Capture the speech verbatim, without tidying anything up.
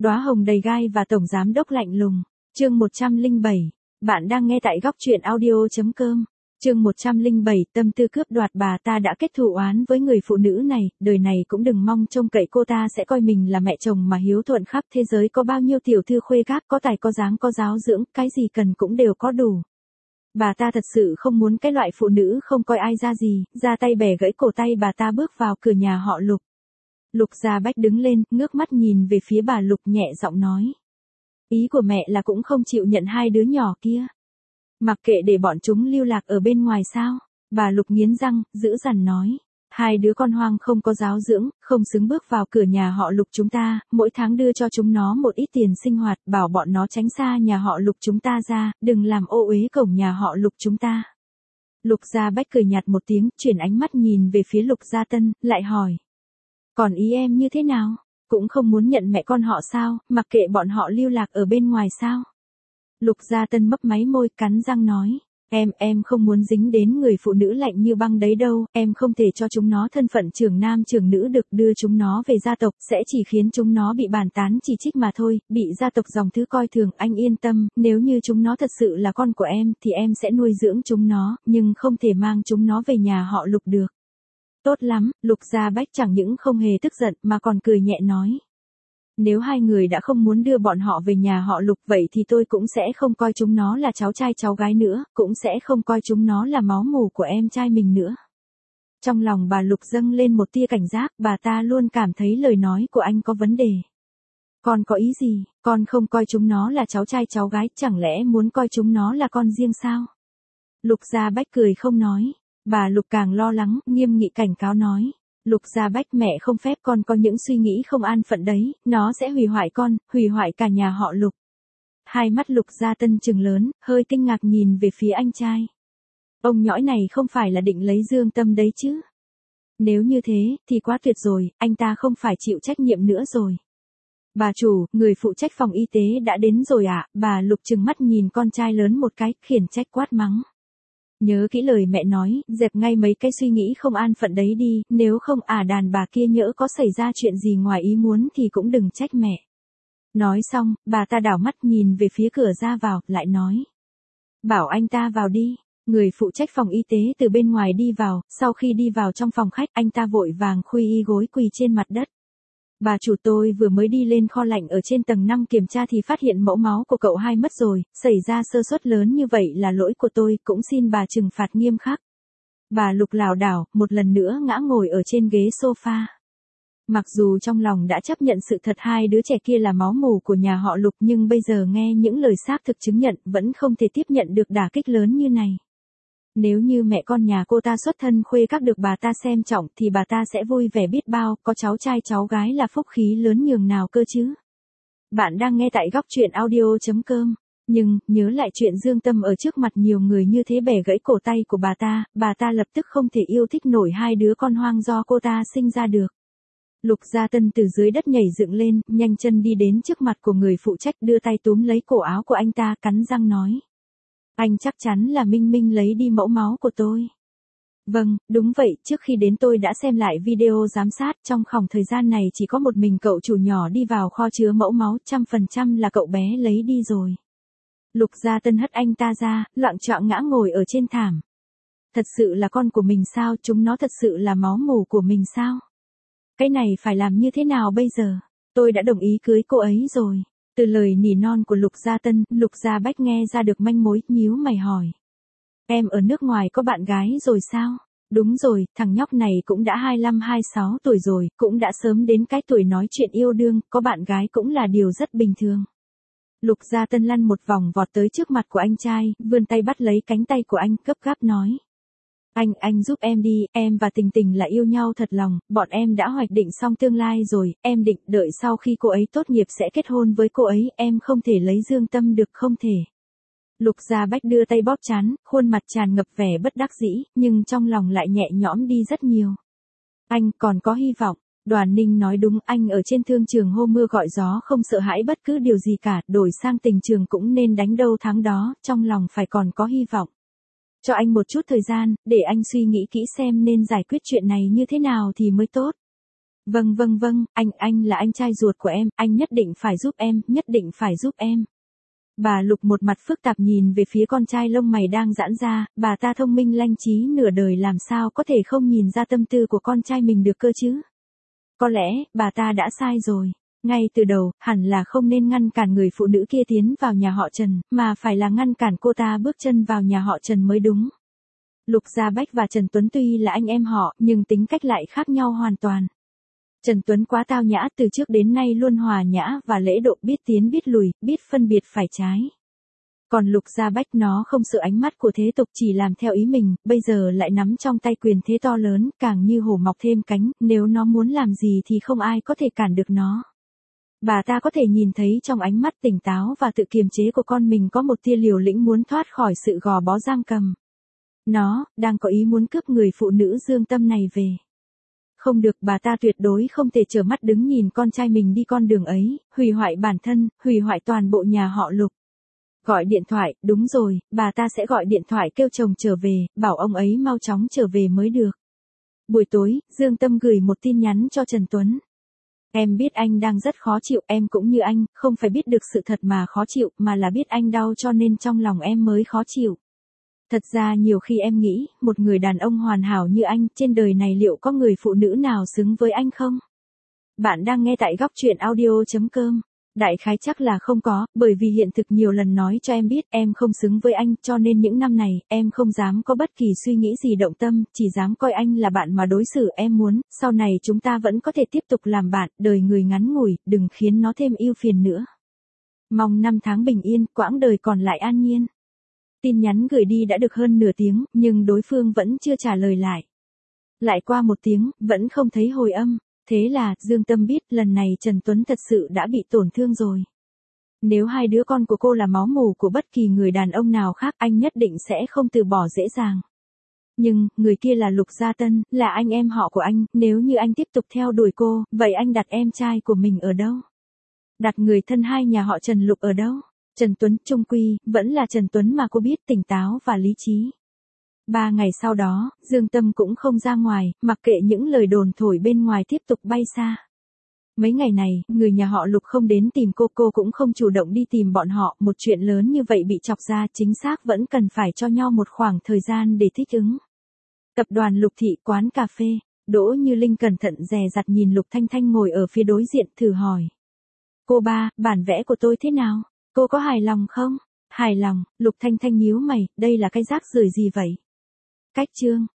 Đóa hồng đầy gai và tổng giám đốc lạnh lùng. Chương một trăm lẻ bảy. Bạn đang nghe tại góc truyện audio chấm com. Chương một trăm lẻ bảy, tâm tư cướp đoạt. Bà ta đã kết thù oán với người phụ nữ này, đời này cũng đừng mong trông cậy cô ta sẽ coi mình là mẹ chồng mà hiếu thuận. Khắp thế giới có bao nhiêu tiểu thư khuê các, có tài có dáng có giáo dưỡng, cái gì cần cũng đều có đủ. Bà ta thật sự không muốn cái loại phụ nữ không coi ai ra gì, ra tay bẻ gãy cổ tay bà ta bước vào cửa nhà họ Lục. Lục Gia Bách đứng lên, ngước mắt nhìn về phía bà Lục nhẹ giọng nói. Ý của mẹ là cũng không chịu nhận hai đứa nhỏ kia. Mặc kệ để bọn chúng lưu lạc ở bên ngoài sao? Bà Lục nghiến răng, dữ dằn nói. Hai đứa con hoang không có giáo dưỡng, không xứng bước vào cửa nhà họ Lục chúng ta, mỗi tháng đưa cho chúng nó một ít tiền sinh hoạt, bảo bọn nó tránh xa nhà họ Lục chúng ta ra, đừng làm ô uế cổng nhà họ Lục chúng ta. Lục Gia Bách cười nhạt một tiếng, chuyển ánh mắt nhìn về phía Lục Gia Tân, lại hỏi. Còn ý em như thế nào? Cũng không muốn nhận mẹ con họ sao, mặc kệ bọn họ lưu lạc ở bên ngoài sao? Lục Gia Tân mấp máy môi, cắn răng nói. Em, em không muốn dính đến người phụ nữ lạnh như băng đấy đâu, em không thể cho chúng nó thân phận trưởng nam trưởng nữ được, đưa chúng nó về gia tộc, sẽ chỉ khiến chúng nó bị bàn tán chỉ trích mà thôi, bị gia tộc dòng thứ coi thường. Anh yên tâm, nếu như chúng nó thật sự là con của em, thì em sẽ nuôi dưỡng chúng nó, nhưng không thể mang chúng nó về nhà họ Lục được. Tốt lắm, Lục Gia Bách chẳng những không hề tức giận mà còn cười nhẹ nói. Nếu hai người đã không muốn đưa bọn họ về nhà họ Lục vậy thì tôi cũng sẽ không coi chúng nó là cháu trai cháu gái nữa, cũng sẽ không coi chúng nó là máu mủ của em trai mình nữa. Trong lòng bà Lục dâng lên một tia cảnh giác, bà ta luôn cảm thấy lời nói của anh có vấn đề. Con có ý gì, con không coi chúng nó là cháu trai cháu gái, chẳng lẽ muốn coi chúng nó là con riêng sao? Lục Gia Bách cười không nói. Bà Lục càng lo lắng, nghiêm nghị cảnh cáo nói. Lục Gia Bách, mẹ không phép con có những suy nghĩ không an phận đấy, nó sẽ hủy hoại con, hủy hoại cả nhà họ Lục. Hai mắt Lục Gia Tân trừng lớn, hơi kinh ngạc nhìn về phía anh trai. Ông nhõi này không phải là định lấy Dương Tâm đấy chứ? Nếu như thế, thì quá tuyệt rồi, anh ta không phải chịu trách nhiệm nữa rồi. Bà chủ, người phụ trách phòng y tế đã đến rồi ạ. À? Bà Lục trừng mắt nhìn con trai lớn một cái, khiển trách quát mắng. Nhớ kỹ lời mẹ nói, dẹp ngay mấy cái suy nghĩ không an phận đấy đi, nếu không à đàn bà kia nhỡ có xảy ra chuyện gì ngoài ý muốn thì cũng đừng trách mẹ. Nói xong, bà ta đảo mắt nhìn về phía cửa ra vào, lại nói. Bảo anh ta vào đi. Người phụ trách phòng y tế từ bên ngoài đi vào, sau khi đi vào trong phòng khách, anh ta vội vàng khuy y gối quỳ trên mặt đất. Bà chủ, tôi vừa mới đi lên kho lạnh ở trên tầng năm kiểm tra thì phát hiện mẫu máu của cậu hai mất rồi, xảy ra sơ suất lớn như vậy là lỗi của tôi, cũng xin bà trừng phạt nghiêm khắc. Bà Lục lảo đảo, một lần nữa ngã ngồi ở trên ghế sofa. Mặc dù trong lòng đã chấp nhận sự thật hai đứa trẻ kia là máu mủ của nhà họ Lục, nhưng bây giờ nghe những lời xác thực chứng nhận vẫn không thể tiếp nhận được đả kích lớn như này. Nếu như mẹ con nhà cô ta xuất thân khuê các được bà ta xem trọng thì bà ta sẽ vui vẻ biết bao, có cháu trai cháu gái là phúc khí lớn nhường nào cơ chứ. Bạn đang nghe tại góc truyện audio chấm com. Nhưng, nhớ lại chuyện Dương Tâm ở trước mặt nhiều người như thế bẻ gãy cổ tay của bà ta, bà ta lập tức không thể yêu thích nổi hai đứa con hoang do cô ta sinh ra được. Lục Gia Tân từ dưới đất nhảy dựng lên, nhanh chân đi đến trước mặt của người phụ trách, đưa tay túm lấy cổ áo của anh ta, cắn răng nói. Anh chắc chắn là Minh Minh lấy đi mẫu máu của tôi. Vâng, đúng vậy, trước khi đến tôi đã xem lại video giám sát, trong khoảng thời gian này chỉ có một mình cậu chủ nhỏ đi vào kho chứa mẫu máu, trăm phần trăm là cậu bé lấy đi rồi. Lục Gia Tân hất anh ta ra, loạng choạng ngã ngồi ở trên thảm. Thật sự là con của mình sao, chúng nó thật sự là máu mủ của mình sao? Cái này phải làm như thế nào bây giờ? Tôi đã đồng ý cưới cô ấy rồi. Từ lời nỉ non của Lục Gia Tân, Lục Gia Bách nghe ra được manh mối, nhíu mày hỏi. Em ở nước ngoài có bạn gái rồi sao? Đúng rồi, thằng nhóc này cũng đã hai mươi lăm hai mươi sáu tuổi rồi, cũng đã sớm đến cái tuổi nói chuyện yêu đương, có bạn gái cũng là điều rất bình thường. Lục Gia Tân lăn một vòng vọt tới trước mặt của anh trai, vươn tay bắt lấy cánh tay của anh, gấp gáp nói. Anh, anh giúp em đi, em và Tình Tình là yêu nhau thật lòng, bọn em đã hoạch định xong tương lai rồi, em định đợi sau khi cô ấy tốt nghiệp sẽ kết hôn với cô ấy, em không thể lấy Dương Tâm được, không thể. Lục Gia Bách đưa tay bóp trán, khuôn mặt tràn ngập vẻ bất đắc dĩ, nhưng trong lòng lại nhẹ nhõm đi rất nhiều. Anh còn có hy vọng. Đoàn Ninh nói đúng, anh ở trên thương trường hô mưa gọi gió không sợ hãi bất cứ điều gì cả, đổi sang tình trường cũng nên đánh đâu thắng đó, trong lòng phải còn có hy vọng. Cho anh một chút thời gian, để anh suy nghĩ kỹ xem nên giải quyết chuyện này như thế nào thì mới tốt. Vâng vâng vâng, anh, anh là anh trai ruột của em, anh nhất định phải giúp em, nhất định phải giúp em. Bà Lục một mặt phức tạp nhìn về phía con trai lông mày đang giãn ra, bà ta thông minh lanh trí nửa đời làm sao có thể không nhìn ra tâm tư của con trai mình được cơ chứ. Có lẽ, bà ta đã sai rồi. Ngay từ đầu, hẳn là không nên ngăn cản người phụ nữ kia tiến vào nhà họ Trần, mà phải là ngăn cản cô ta bước chân vào nhà họ Trần mới đúng. Lục Gia Bách và Trần Tuấn tuy là anh em họ, nhưng tính cách lại khác nhau hoàn toàn. Trần Tuấn quá tao nhã, từ trước đến nay luôn hòa nhã và lễ độ, biết tiến biết lùi, biết phân biệt phải trái. Còn Lục Gia Bách nó không sợ ánh mắt của thế tục, chỉ làm theo ý mình, bây giờ lại nắm trong tay quyền thế to lớn, càng như hổ mọc thêm cánh, nếu nó muốn làm gì thì không ai có thể cản được nó. Bà ta có thể nhìn thấy trong ánh mắt tỉnh táo và tự kiềm chế của con mình có một tia liều lĩnh muốn thoát khỏi sự gò bó giam cầm. Nó, đang có ý muốn cướp người phụ nữ dương tâm này về. Không được, bà ta tuyệt đối không thể trơ mắt đứng nhìn con trai mình đi con đường ấy, hủy hoại bản thân, hủy hoại toàn bộ nhà họ Lục. Gọi điện thoại, đúng rồi, bà ta sẽ gọi điện thoại kêu chồng trở về, bảo ông ấy mau chóng trở về mới được. Buổi tối, Dương Tâm gửi một tin nhắn cho Trần Tuấn. Em biết anh đang rất khó chịu, em cũng như anh, không phải biết được sự thật mà khó chịu, mà là biết anh đau cho nên trong lòng em mới khó chịu. Thật ra nhiều khi em nghĩ, một người đàn ông hoàn hảo như anh, trên đời này liệu có người phụ nữ nào xứng với anh không? Bạn đang nghe tại góc truyện audio chấm com. Đại khái chắc là không có, bởi vì hiện thực nhiều lần nói cho em biết em không xứng với anh, cho nên những năm này, em không dám có bất kỳ suy nghĩ gì động tâm, chỉ dám coi anh là bạn mà đối xử. Em muốn, sau này chúng ta vẫn có thể tiếp tục làm bạn, đời người ngắn ngủi, đừng khiến nó thêm ưu phiền nữa. Mong năm tháng bình yên, quãng đời còn lại an nhiên. Tin nhắn gửi đi đã được hơn nửa tiếng, nhưng đối phương vẫn chưa trả lời lại. Lại qua một tiếng, vẫn không thấy hồi âm. Thế là, Dương Tâm biết, lần này Trần Tuấn thật sự đã bị tổn thương rồi. Nếu hai đứa con của cô là máu mủ của bất kỳ người đàn ông nào khác, anh nhất định sẽ không từ bỏ dễ dàng. Nhưng, người kia là Lục Gia Tân, là anh em họ của anh, nếu như anh tiếp tục theo đuổi cô, vậy anh đặt em trai của mình ở đâu? Đặt người thân hai nhà họ Trần Lục ở đâu? Trần Tuấn, trung quy, vẫn là Trần Tuấn mà cô biết, tỉnh táo và lý trí. Ba ngày sau đó, Dương Tâm cũng không ra ngoài, mặc kệ những lời đồn thổi bên ngoài tiếp tục bay xa. Mấy ngày này, người nhà họ Lục không đến tìm cô, cô cũng không chủ động đi tìm bọn họ, một chuyện lớn như vậy bị chọc ra, chính xác vẫn cần phải cho nhau một khoảng thời gian để thích ứng. Tập đoàn Lục Thị, quán cà phê, Đỗ Như Linh cẩn thận dè dặt nhìn Lục Thanh Thanh ngồi ở phía đối diện, thử hỏi. Cô ba, bản vẽ của tôi thế nào? Cô có hài lòng không? Hài lòng, Lục Thanh Thanh nhíu mày, đây là cái rác rưởi gì vậy? Cách chương.